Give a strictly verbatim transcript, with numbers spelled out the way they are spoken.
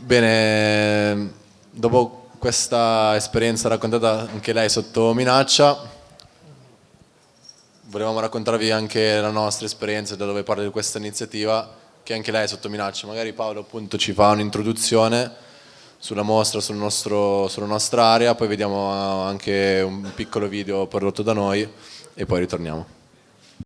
Bene, dopo questa esperienza raccontata anche lei sotto minaccia, volevamo raccontarvi anche la nostra esperienza da dove parla di questa iniziativa, che anche lei è sotto minaccia. Magari Paolo appunto ci fa un'introduzione sulla mostra, sul nostro, sulla nostra area, poi vediamo anche un piccolo video prodotto da noi e poi ritorniamo.